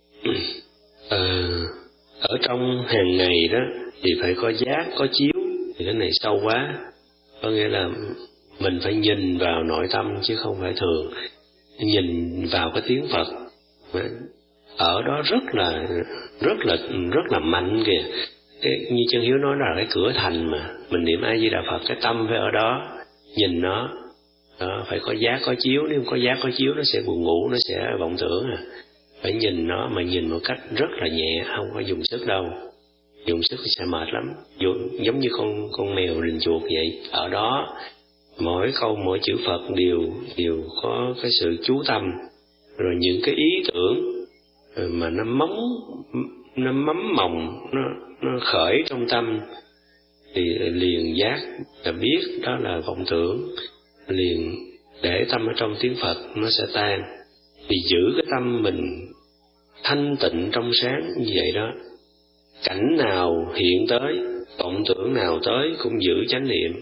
à, ở trong hàng ngày đó thì phải có giác, có chiếu, thì cái này sâu quá. Có nghĩa là mình phải nhìn vào nội tâm chứ không phải thường nhìn vào cái tiếng Phật. Ở đó rất là rất là rất là mạnh kìa. Cái, như chân Hiếu nói là cái cửa thành mà mình niệm A Di Đà Phật, cái tâm phải ở đó, nhìn nó. Đó, phải có giác có chiếu, nếu không có giác có chiếu nó sẽ buồn ngủ, nó sẽ vọng tưởng à. Phải nhìn nó, mà nhìn một cách rất là nhẹ, không có dùng sức đâu. Dùng sức thì sẽ mệt lắm, giống như con con mèo rình chuột vậy. Ở đó mỗi câu mỗi chữ Phật đều đều có cái sự chú tâm, rồi những cái ý tưởng mà nó móng nó mắm mồng, nó nó khởi trong tâm thì liền giác là biết đó là vọng tưởng, liền để tâm ở trong tiếng Phật nó sẽ tan. Thì giữ cái tâm mình thanh tịnh trong sáng như vậy đó, cảnh nào hiện tới, vọng tưởng nào tới cũng giữ chánh niệm,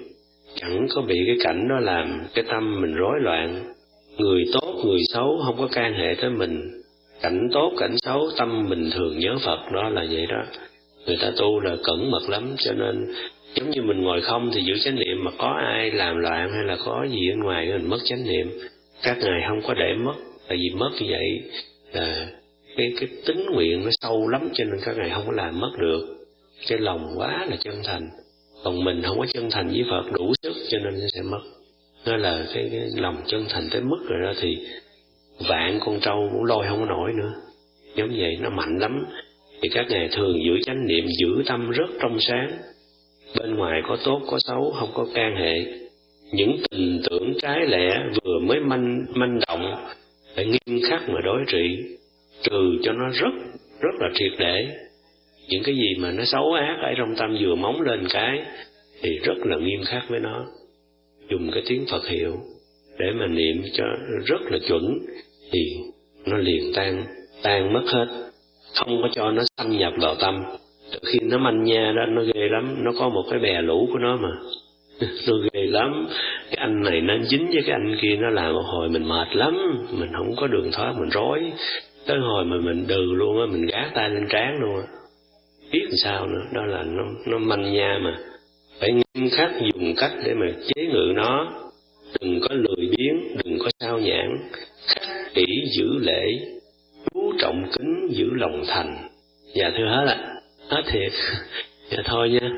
chẳng có bị cái cảnh đó làm cái tâm mình rối loạn. Người tốt, người xấu không có can hệ tới mình. Cảnh tốt, cảnh xấu, tâm mình thường nhớ Phật, đó là vậy đó. Người ta tu là cẩn mật lắm, cho nên giống như mình ngồi không thì giữ chánh niệm, mà có ai làm loạn hay là có gì ở ngoài mình mất chánh niệm. Các ngài không có để mất, tại vì mất như vậy là cái, cái tính nguyện nó sâu lắm, cho nên các ngài không có làm mất được. Cái lòng quá là chân thành, còn mình không có chân thành với Phật đủ sức, cho nên nó sẽ mất. Đó là cái, cái lòng chân thành tới mức rồi đó thì vạn con trâu cũng lôi không có nổi nữa. Giống vậy, nó mạnh lắm. Thì các ngài thường giữ chánh niệm, giữ tâm rất trong sáng. Bên ngoài có tốt có xấu không có can hệ. Những tình tưởng trái lẽ vừa mới manh manh động phải nghiêm khắc mà đối trị, trừ cho nó rất rất là triệt để. Những cái gì mà nó xấu ác ở trong tâm vừa móng lên cái thì rất là nghiêm khắc với nó. Dùng cái tiếng Phật hiệu để mà niệm cho rất là chuẩn thì nó liền tan tan mất hết, không có cho nó xâm nhập vào tâm. Khi nó manh nha đó, nó ghê lắm, nó có một cái bè lũ của nó mà. Nó ghê lắm, cái anh này nó dính với cái anh kia, nó làm một hồi mình mệt lắm, mình không có đường thoát, mình rối. Tới hồi mà mình đừ luôn á, mình gác tay lên trán luôn á. Biết làm sao nữa, đó là nó, nó manh nha mà. Phải nghiêm khắc dùng cách để mà chế ngự nó. Đừng có lười biếng, đừng có sao nhãn, khắc kỹ giữ lễ, chú trọng kính giữ lòng thành. Dạ thưa hết ạ, hết thiệt. Dạ thôi nha.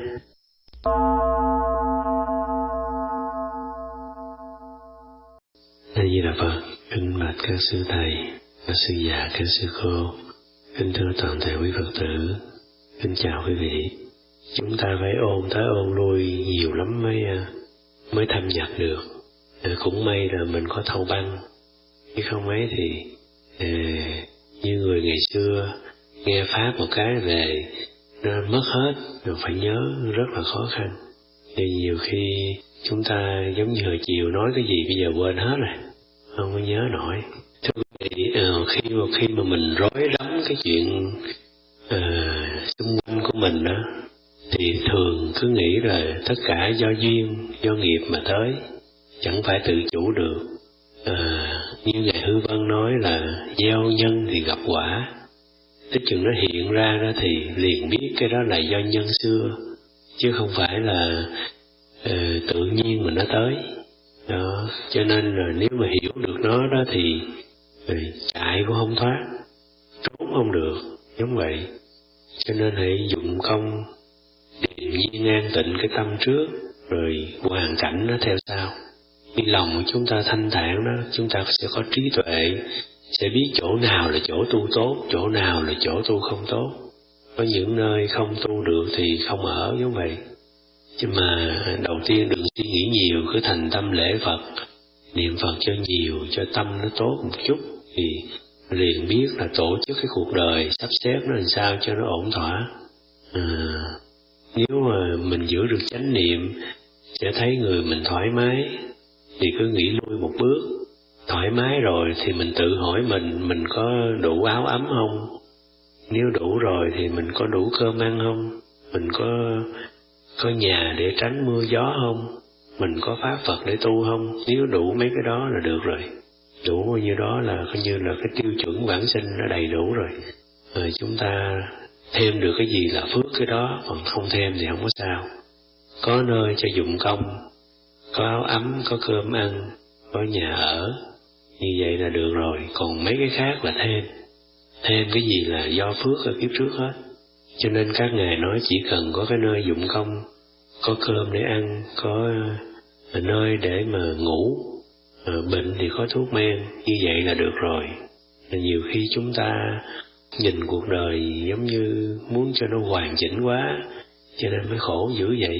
A Di Đà Phật. Kính bạch các sư thầy, các sư già, các sư cô, kính thưa toàn thể quý Phật tử, kính chào quý vị. Chúng ta phải ôn tới ôn lui nhiều lắm mới mới thâm nhập được. Cũng may là mình có thâu băng, chứ không ấy thì à, như người ngày xưa nghe pháp một cái về nó mất hết, rồi phải nhớ rất là khó khăn. Thì nhiều khi chúng ta giống như hồi chiều nói cái gì bây giờ quên hết rồi, không có nhớ nổi. Thưa quý vị, uh, khi mà khi mà mình rối rắm cái chuyện uh, xung quanh của mình đó, thì thường cứ nghĩ là tất cả do duyên, do nghiệp mà tới, chẳng phải tự chủ được. À, như Ngài Hư Vân nói là gieo nhân thì gặp quả. Tức chừng nó hiện ra đó thì liền biết cái đó là do nhân xưa, chứ không phải là uh, tự nhiên mà nó tới. Đó, cho nên là nếu mà hiểu được nó đó thì uh, chạy cũng không thoát, trốn không được, giống vậy. Cho nên hãy dụng công điềm nhiên an tịnh cái tâm trước, rồi hoàn cảnh nó theo sau. Khi lòng của chúng ta thanh thản đó, chúng ta sẽ có trí tuệ, sẽ biết chỗ nào là chỗ tu tốt, chỗ nào là chỗ tu không tốt. Có những nơi không tu được thì không ở, giống vậy. Chứ mà đầu tiên đừng suy nghĩ nhiều, cứ thành tâm lễ Phật, niệm Phật cho nhiều, cho tâm nó tốt một chút, thì liền biết là tổ chức cái cuộc đời, sắp xếp nó làm sao cho nó ổn thỏa. À, nếu mà mình giữ được chánh niệm, sẽ thấy người mình thoải mái, thì cứ nghĩ lui một bước. Thoải mái rồi thì mình tự hỏi mình, mình có đủ áo ấm không? Nếu đủ rồi thì mình có đủ cơm ăn không? Mình có có nhà để tránh mưa gió không? Mình có pháp Phật để tu không? Nếu đủ mấy cái đó là được rồi. Đủ bao nhiêu đó là coi như là cái tiêu chuẩn vãng sinh nó đầy đủ rồi. Rồi chúng ta thêm được cái gì là phước cái đó, còn không thêm thì không có sao. Có nơi cho dụng công, có áo ấm, có cơm ăn, có nhà ở, như vậy là được rồi. Còn mấy cái khác là thêm. Thêm cái gì là do phước ở kiếp trước hết. Cho nên các ngài nói chỉ cần có cái nơi dụng công, có cơm để ăn, có nơi để mà ngủ, bệnh thì có thuốc men, như vậy là được rồi. Nhiều khi chúng ta nhìn cuộc đời giống như muốn cho nó hoàn chỉnh quá, cho nên mới khổ dữ vậy.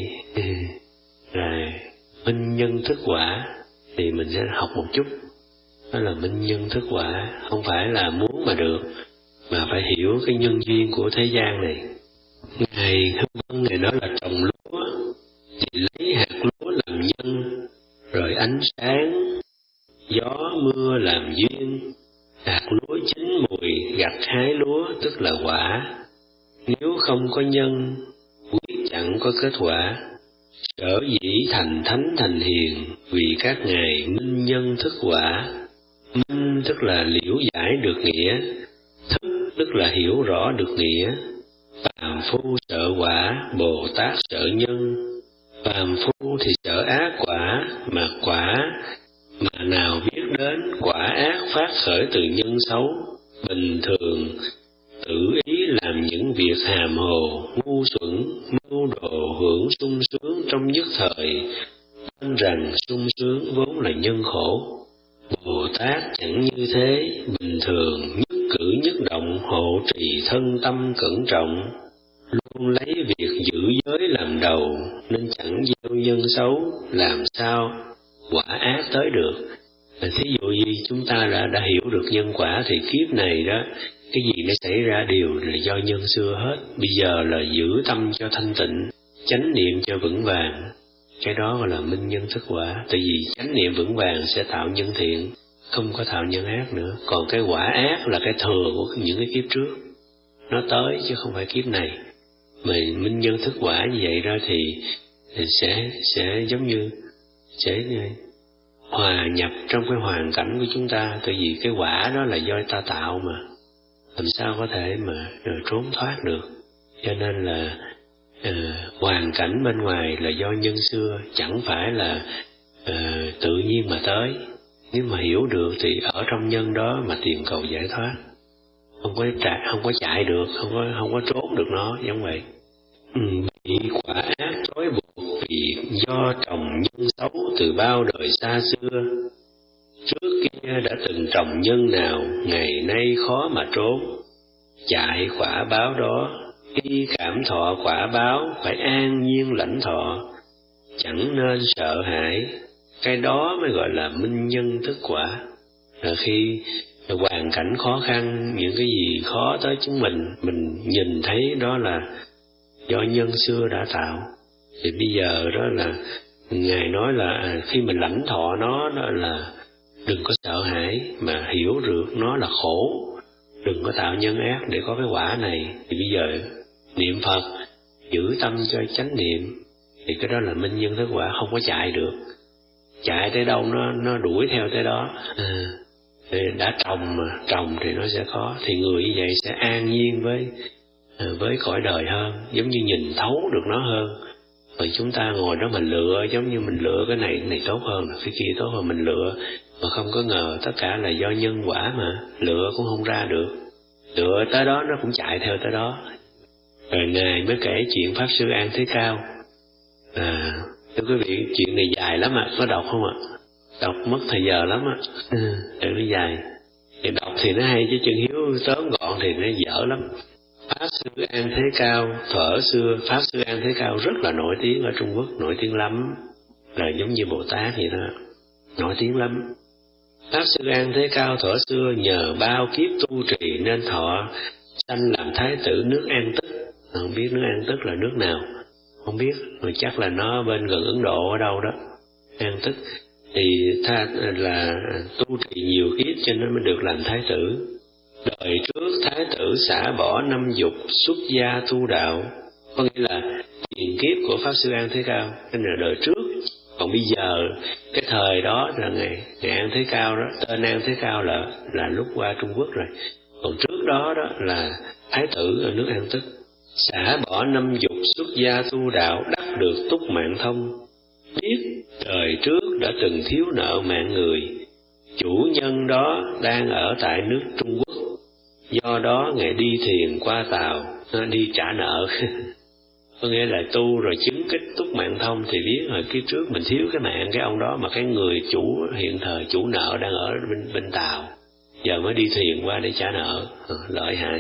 Rồi minh nhân thức quả thì mình sẽ học một chút. Đó là minh nhân thức quả, không phải là muốn mà được, mà phải hiểu cái nhân duyên của thế gian này. Ngài Hư Vân Ngài nói là trồng lúa thì lấy hạt lúa làm nhân, rồi ánh sáng, gió mưa làm duyên. Hạt lúa chín mùi gặt hái lúa tức là quả. Nếu không có nhân, quyết chẳng có kết quả. Sở dĩ thành thánh thành hiền, vì các ngài minh nhân thức quả. Minh tức là liễu giải được nghĩa, thức tức là hiểu rõ được nghĩa. Phàm phu sợ quả, Bồ Tát sợ nhân. Phàm phu thì sợ ác quả, mà quả mà nào biết đến quả ác phát khởi từ nhân xấu. Bình thường tự ý làm những việc hàm hồ, ngu xuẩn, mưu đồ hưởng sung sướng trong nhất thời, tin rằng sung sướng vốn là nhân khổ. Bồ Tát chẳng như thế, bình thường nhất cử nhất động hộ trì thân tâm cẩn trọng, luôn lấy việc giữ giới làm đầu, nên chẳng gieo nhân xấu, làm sao quả ác tới được. Thí dụ như chúng ta đã đã hiểu được nhân quả thì kiếp này đó, cái gì nó xảy ra đều là do nhân xưa hết. Bây giờ là giữ tâm cho thanh tịnh, chánh niệm cho vững vàng, cái đó gọi là minh nhân thức quả. Tại vì chánh niệm vững vàng sẽ tạo nhân thiện, không có tạo nhân ác nữa. Còn cái quả ác là cái thừa của những cái kiếp trước, nó tới chứ không phải kiếp này. Mà minh nhân thức quả như vậy đó thì, thì sẽ sẽ giống như sẽ hòa nhập trong cái hoàn cảnh của chúng ta. Tại vì cái quả đó là do ta tạo mà, làm sao có thể mà trốn thoát được. Cho nên là uh, hoàn cảnh bên ngoài là do nhân xưa, chẳng phải là uh, tự nhiên mà tới. Nếu mà hiểu được thì ở trong nhân đó mà tìm cầu giải thoát, không có chạy, không có chạy được, không có không có trốn được nó, giống vậy. Ừ, bị quả ác trói buộc vì do trồng nhân xấu từ bao đời xa xưa. Trước kia đã từng trồng nhân nào, ngày nay khó mà trốn. Chạy quả báo đó, khi cảm thọ quả báo, phải an nhiên lãnh thọ, chẳng nên sợ hãi. Cái đó mới gọi là minh nhân thức quả. Là khi hoàn cảnh khó khăn, những cái gì khó tới chúng mình, mình nhìn thấy đó là do nhân xưa đã tạo. Thì bây giờ đó là Ngài nói là à, khi mình lãnh thọ nó đó là đừng có sợ hãi, mà hiểu được nó là khổ, đừng có tạo nhân ác để có cái quả này. Thì bây giờ niệm Phật, giữ tâm cho chánh niệm, thì cái đó là minh nhân thức quả, không có chạy được. Chạy tới đâu nó nó đuổi theo tới đó. À, thì đã trồng mà, trồng thì nó sẽ khó. Thì người như vậy sẽ an nhiên với à, với cõi đời hơn, giống như nhìn thấu được nó hơn. Rồi chúng ta ngồi đó mình lựa, giống như mình lựa cái này, cái này tốt hơn, cái kia tốt hơn, mình lựa mà không có ngờ tất cả là do nhân quả mà, lựa cũng không ra được. Lựa tới đó nó cũng chạy theo tới đó. Rồi Ngài mới kể chuyện Pháp Sư An Thế Cao. À, thưa quý vị, chuyện này dài lắm ạ, à. Có đọc không ạ? À? Đọc mất thời giờ lắm ạ. À. Ừ, nó dài. Thì đọc thì nó hay chứ chân hiếu tóm gọn thì nó dở lắm. Pháp Sư An Thế Cao, thuở xưa Pháp Sư An Thế Cao rất là nổi tiếng ở Trung Quốc, nổi tiếng lắm. Là giống như Bồ Tát vậy đó, nổi tiếng lắm. Pháp Sư An Thế Cao thuở xưa nhờ bao kiếp tu trì nên thọ sanh làm thái tử nước An Tức. Không biết nước An Tức là nước nào, không biết, mà chắc là nó bên gần Ấn Độ ở đâu đó. An Tức thì tha là tu trì nhiều kiếp cho nên mới được làm thái tử. Đời trước thái tử xả bỏ năm dục, xuất gia tu đạo, có nghĩa là tiền kiếp của Pháp Sư An Thế Cao, cái là đời trước. Còn bây giờ cái thời đó là ngày, ngày An Thế Cao đó, tên An Thế Cao là là lúc qua Trung Quốc rồi. Còn trước đó đó là thái tử ở nước An Tức. Xả bỏ năm dục, xuất gia tu đạo, đắc được túc mạng thông. Biết đời trước đã từng thiếu nợ mạng người, chủ nhân đó đang ở tại nước Trung Quốc. Do đó Ngài đi thuyền qua tàu, đi trả nợ. Có nghĩa là tu rồi chứng cái túc mạng thông thì biết rồi kiếp trước mình thiếu cái mạng cái ông đó, mà cái người chủ hiện thời chủ nợ đang ở bên, bên tàu, giờ mới đi thuyền qua để trả nợ. À, lợi hại.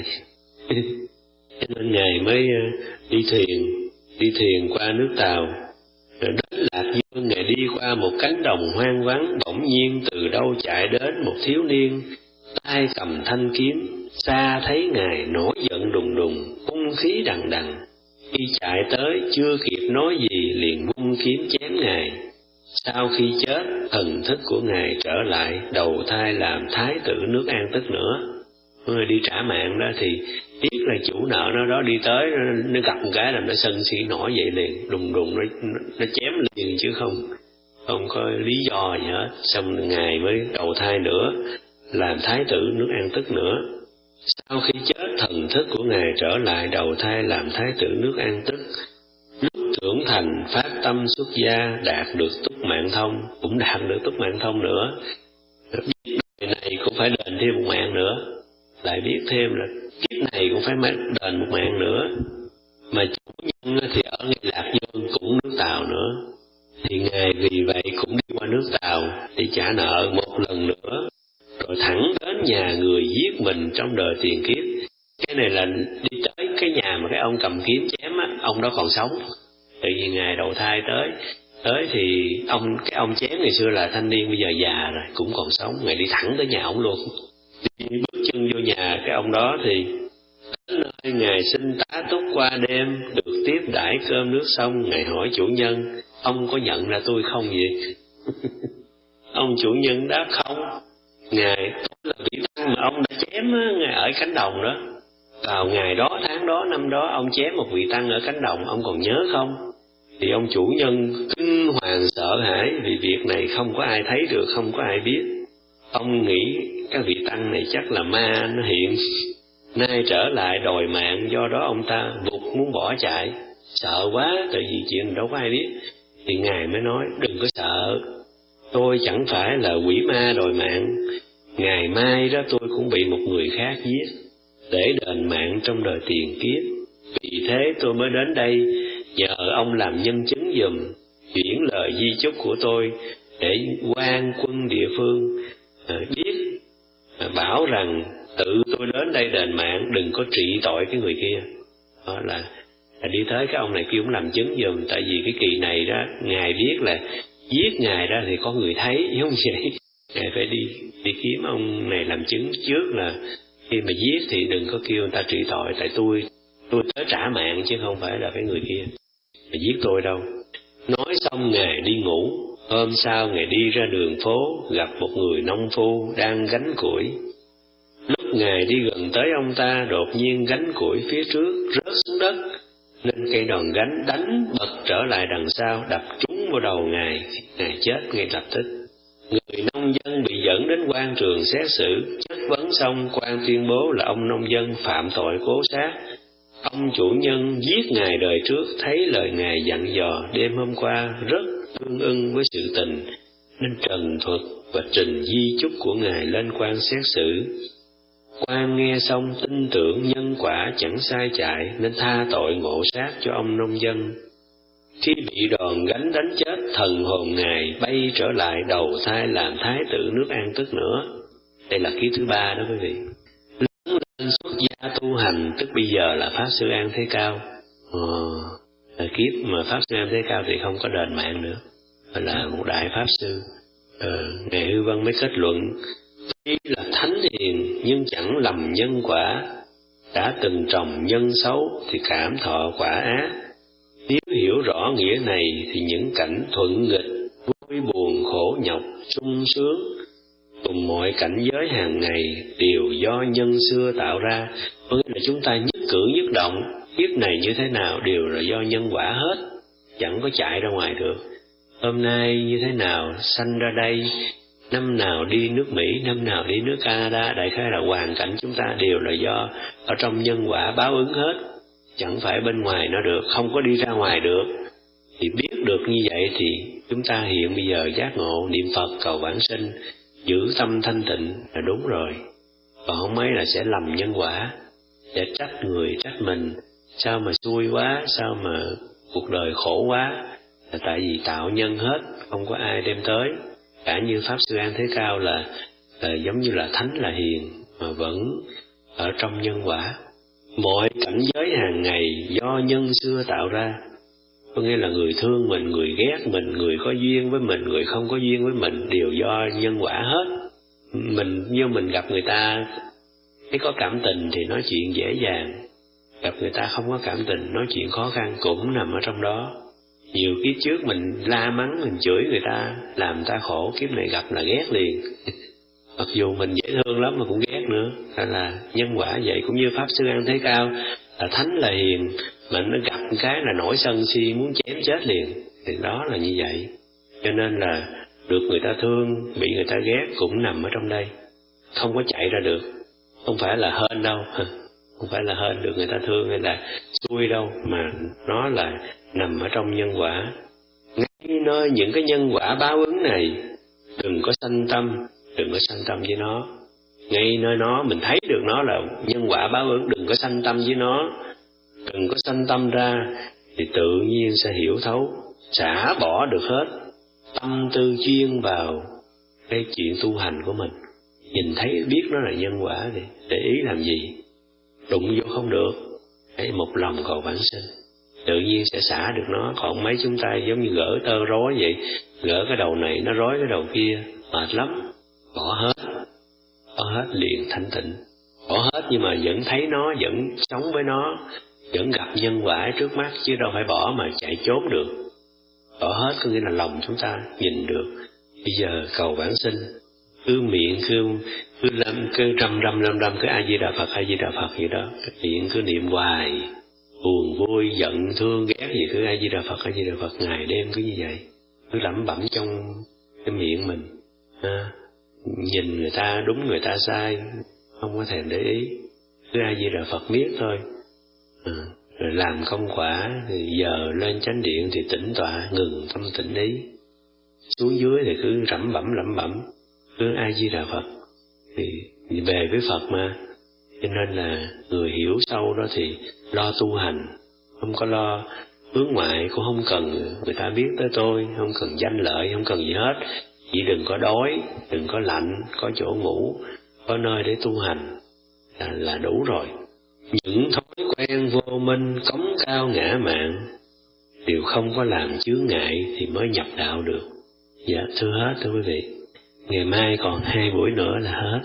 Cho nên Ngài mới đi thuyền, đi thuyền qua nước Tàu. Rồi đến Lạc Dương, Ngài đi qua một cánh đồng hoang vắng, bỗng nhiên từ đâu chạy đến một thiếu niên, tay cầm thanh kiếm, xa thấy Ngài nổi giận đùng đùng, hung khí đằng đằng. Khi chạy tới chưa kịp nói gì liền vung kiếm chém Ngài. Sau khi chết, thần thức của Ngài trở lại đầu thai làm thái tử nước An Tức nữa. người đi trả mạng đó thì biết là chủ nợ nó đó đi tới, nó gặp một cái là nó sân si nổi dậy liền, đùng đùng nó, nó chém liền, chứ không không có lý do gì hết. Xong Ngài mới đầu thai nữa, làm thái tử nước An Tức nữa. Sau khi chết, thần thức của Ngài trở lại đầu thai làm thái tử nước An Tức. Lúc trưởng thành phát tâm xuất gia, đạt được túc mạng thông, cũng đạt được túc mạng thông nữa. Biết đời này cũng phải đền thêm một mạng nữa, lại biết thêm là kiếp này cũng phải đền một mạng nữa. Mà chủ nhân thì ở ngay Lạc Dương cũng nước Tàu nữa, thì Ngài vì vậy cũng đi qua nước Tàu để trả nợ một lần nữa, rồi thẳng đến nhà người giết mình trong đời tiền kiếp. Cái này là đi tới cái nhà mà cái ông cầm kiếm chém á, ông đó còn sống. Tại vì Ngài đầu thai tới tới thì ông cái ông chém ngày xưa là thanh niên, bây giờ già rồi cũng còn sống. Ngài đi thẳng tới nhà ông luôn, đi bước chân vô nhà cái ông đó thì đến nơi Ngài xin tá túc qua đêm, được tiếp đãi cơm nước xong. Ngài hỏi chủ nhân: ông có nhận ra tôi không vậy? Ông chủ nhân đáp: không. Ngài: tôi là vị tăng mà ông đã chém á, Ngài ở cánh đồng đó. Vào ngày đó, tháng đó, năm đó, ông chém một vị tăng ở cánh đồng, ông còn nhớ không? Thì ông chủ nhân kinh hoàng sợ hãi, vì việc này không có ai thấy được, không có ai biết. Ông nghĩ cái vị tăng này chắc là ma nó hiện, nay trở lại đòi mạng, do đó ông ta vụt muốn bỏ chạy. Sợ quá, tại vì chuyện đâu có ai biết. Thì Ngài mới nói: đừng có sợ, tôi chẳng phải là quỷ ma đòi mạng. Ngày mai đó tôi cũng bị một người khác giết, để đền mạng trong đời tiền kiếp. Vì thế tôi mới đến đây nhờ ông làm nhân chứng giùm, chuyển lời di chúc của tôi để quan quân địa phương à, biết, à, bảo rằng tự tôi đến đây đền mạng, đừng có trị tội cái người kia. Đó là, là đi tới cái ông này kêu ông làm chứng giùm. Tại vì cái kỳ này đó, Ngài biết là giết Ngài đó thì có người thấy, giống vậy. Ngài phải đi đi kiếm ông này làm chứng trước, là khi mà giết thì đừng có kêu người ta trị tội, tại tôi tôi tới trả mạng chứ không phải là cái người kia mà giết tôi đâu. Nói xong Ngài đi ngủ. Hôm sau Ngài đi ra đường phố, gặp một người nông phu đang gánh củi. Lúc Ngài đi gần tới ông ta, đột nhiên gánh củi phía trước rớt xuống đất, nên cây đòn gánh đánh bật trở lại đằng sau, đập trúng vào đầu Ngài. Ngài chết ngay lập tức. Người nông dân bị dẫn đến quan trường xét xử, chất vấn xong quan tuyên bố là ông nông dân phạm tội cố sát. Ông chủ nhân giết Ngài đời trước, thấy lời Ngài dặn dò đêm hôm qua rất tương ưng với sự tình, nên trần thuật và trình di chúc của Ngài lên quan xét xử. Quan nghe xong tin tưởng nhân quả chẳng sai chạy, nên tha tội ngộ sát cho ông nông dân. Khi bị đòn gánh đánh chết, thần hồn Ngài bay trở lại đầu thai làm thái tử nước An Tức nữa. Đây là kiếp thứ ba đó quý vị. Lớn lên xuất gia tu hành, tức bây giờ là Pháp Sư An Thế Cao. Ờ, kiếp mà Pháp Sư An Thế Cao thì không có đền mạng nữa, mà là một đại Pháp Sư. Ờ, Ngài Hư Vân mới kết luận: tuy là thánh hiền nhưng chẳng lầm nhân quả, đã từng trồng nhân xấu thì cảm thọ quả ác. Nếu hiểu rõ nghĩa này thì những cảnh thuận nghịch, vui buồn, khổ nhọc, sung sướng cùng mọi cảnh giới hàng ngày đều do nhân xưa tạo ra. Có nghĩa là chúng ta nhất cử nhất động, kiếp này như thế nào đều là do nhân quả hết, chẳng có chạy ra ngoài được. Hôm nay như thế nào sanh ra đây, năm nào đi nước Mỹ, năm nào đi nước Canada, đại khái là hoàn cảnh chúng ta đều là do ở trong nhân quả báo ứng hết, chẳng phải bên ngoài nó được, không có đi ra ngoài được. Thì biết được như vậy thì chúng ta hiện bây giờ giác ngộ, niệm Phật cầu vãng sinh, giữ tâm thanh tịnh là đúng rồi. Còn không mấy là sẽ lầm nhân quả, sẽ trách người trách mình, sao mà xui quá, sao mà cuộc đời khổ quá, là tại vì tạo nhân hết, không có ai đem tới. Cả như Pháp Sư An Thế Cao là, là giống như là thánh là hiền, mà vẫn ở trong nhân quả. Mọi cảnh giới hàng ngày do nhân xưa tạo ra. Có nghĩa là người thương mình, người ghét mình, người có duyên với mình, người không có duyên với mình, đều do nhân quả hết. Mình như mình gặp người ta thấy có cảm tình thì nói chuyện dễ dàng, gặp người ta không có cảm tình nói chuyện khó khăn, cũng nằm ở trong đó. Nhiều kiếp trước mình la mắng, mình chửi người ta, làm ta khổ, kiếp này gặp là ghét liền. Mặc dù mình dễ thương lắm mà cũng ghét nữa. Đó là nhân quả vậy. Cũng như Pháp Sư An Thế Cao là thánh là hiền, mà nó gặp một cái là nổi sân si muốn chém chết liền. Thì đó là như vậy. Cho nên là được người ta thương, bị người ta ghét cũng nằm ở trong đây, không có chạy ra được. Không phải là hên đâu, không phải là hên được người ta thương hay là xui đâu, mà nó là nằm ở trong nhân quả. Ngay nơi những cái nhân quả báo ứng này, đừng có sanh tâm, đừng có sanh tâm với nó. Ngay nơi nó mình thấy được nó là nhân quả báo ứng, đừng có sanh tâm với nó. Đừng có sanh tâm ra thì tự nhiên sẽ hiểu thấu, xả bỏ được hết tâm tư chuyên vào cái chuyện tu hành của mình. Nhìn thấy biết nó là nhân quả thì để ý làm gì, đụng vô không được. Hãy một lòng cầu vãng sinh, tự nhiên sẽ xả được nó. Còn mấy chúng ta giống như gỡ tơ rối vậy, gỡ cái đầu này nó rối cái đầu kia, mệt lắm. Bỏ hết, bỏ hết liền thanh tịnh. Bỏ hết nhưng mà vẫn thấy nó, vẫn sống với nó, vẫn gặp nhân quả trước mắt, chứ đâu phải bỏ mà chạy trốn được. Bỏ hết có nghĩa là lòng chúng ta nhìn được. Bây giờ cầu vãng sinh, cứ miệng cứ cứ lâm cứ răm răm răm răm cứ A Di Đà Phật, A Di Đà Phật vậy đó. Cái miệng cứ niệm hoài, buồn vui giận thương ghét gì cứ A Di Đà Phật, A Di Đà Phật, ngày đêm cứ như vậy, cứ lẩm bẩm trong cái miệng mình. À, nhìn người ta đúng người ta sai không có thèm để ý, cứ A Di Đà Phật miết thôi. À, rồi làm công quả thì giờ lên chánh điện thì tĩnh tọa, ngừng tâm tĩnh ý. Xuống dưới thì cứ rẩm bẩm lẩm bẩm, cứ A Di Đà Phật. Thì về với Phật mà, cho nên là người hiểu sâu đó thì lo tu hành, không có lo hướng ngoại, cũng không cần người ta biết tới tôi, không cần danh lợi, không cần gì hết. Chỉ đừng có đói, đừng có lạnh, có chỗ ngủ, có nơi để tu hành là, là đủ rồi. Những thói quen vô minh cống cao ngã mạn đều không có làm chướng ngại thì mới nhập đạo được. Dạ thưa hết thưa quý vị. Ngày mai còn hai buổi nữa là hết.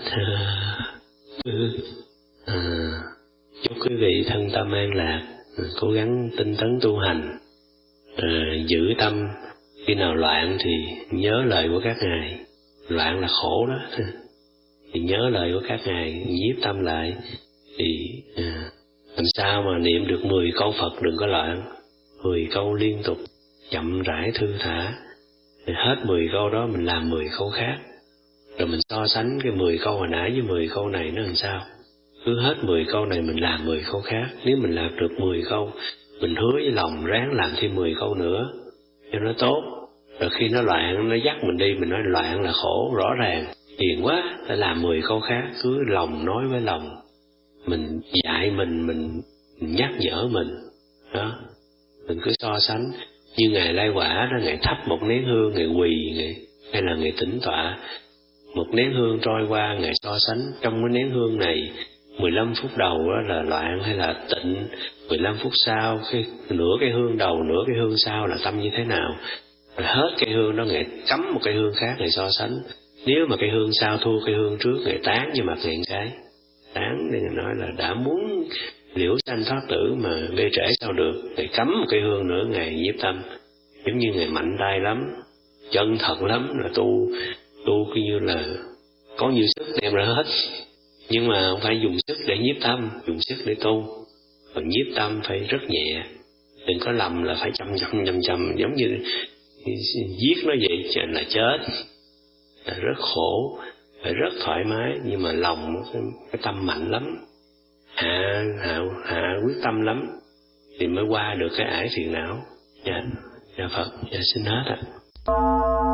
À, chúc quý vị thân tâm an lạc, cố gắng tinh tấn tu hành, à, giữ tâm. Khi nào loạn thì nhớ lời của các ngài. Loạn là khổ đó, thì nhớ lời của các ngài, nhiếp tâm lại. Thì à, làm sao mà niệm được mười câu Phật đừng có loạn. Mười câu liên tục, chậm rãi thư thả. Thì hết mười câu đó mình làm mười câu khác. Rồi mình so sánh cái mười câu hồi nãy với mười câu này nó làm sao. Cứ hết mười câu này mình làm mười câu khác. Nếu mình làm được mười câu, mình hứa với lòng ráng làm thêm mười câu nữa cho nó tốt. Rồi khi nó loạn, nó dắt mình đi, mình nói loạn là khổ, rõ ràng, hiền quá, phải làm mười câu khác. Cứ lòng nói với lòng, mình dạy mình, mình, mình nhắc nhở mình. Đó, mình cứ so sánh. Như Ngài Lai Quả đó, Ngài thắp một nén hương, Ngài quỳ, Ngài, hay là Ngài tĩnh tọa. Một nén hương trôi qua, Ngài so sánh trong cái nén hương này, mười lăm phút đầu đó là loạn hay là tịnh, mười lăm phút sau, cái, nửa cái hương đầu, nửa cái hương sau là tâm như thế nào. Rồi hết cây hương đó, Ngài cắm một cây hương khác, Ngài so sánh. Nếu mà cây hương sau thua cây hương trước, Ngài tán như mặt Ngài cái. Tán thì Ngài nói là đã muốn liễu sanh thoát tử mà bê trễ sao được. Ngài cắm một cây hương nữa, Ngài nhiếp tâm. Giống như Ngài mạnh tay lắm, chân thật lắm, là tu, tu cứ như là có nhiều sức đem ra hết. Nhưng mà không phải dùng sức để nhiếp tâm, dùng sức để tu. Còn nhiếp tâm phải rất nhẹ, đừng có lầm là phải chậm chậm chậm chậm, giống như giết nó vậy là chết, là rất khổ. Phải rất thoải mái, nhưng mà lòng cái, cái tâm mạnh lắm, hạ, hạ, hạ quyết tâm lắm thì mới qua được cái ải phiền não. Dạ, dạ Phật, dạ xin hết ạ.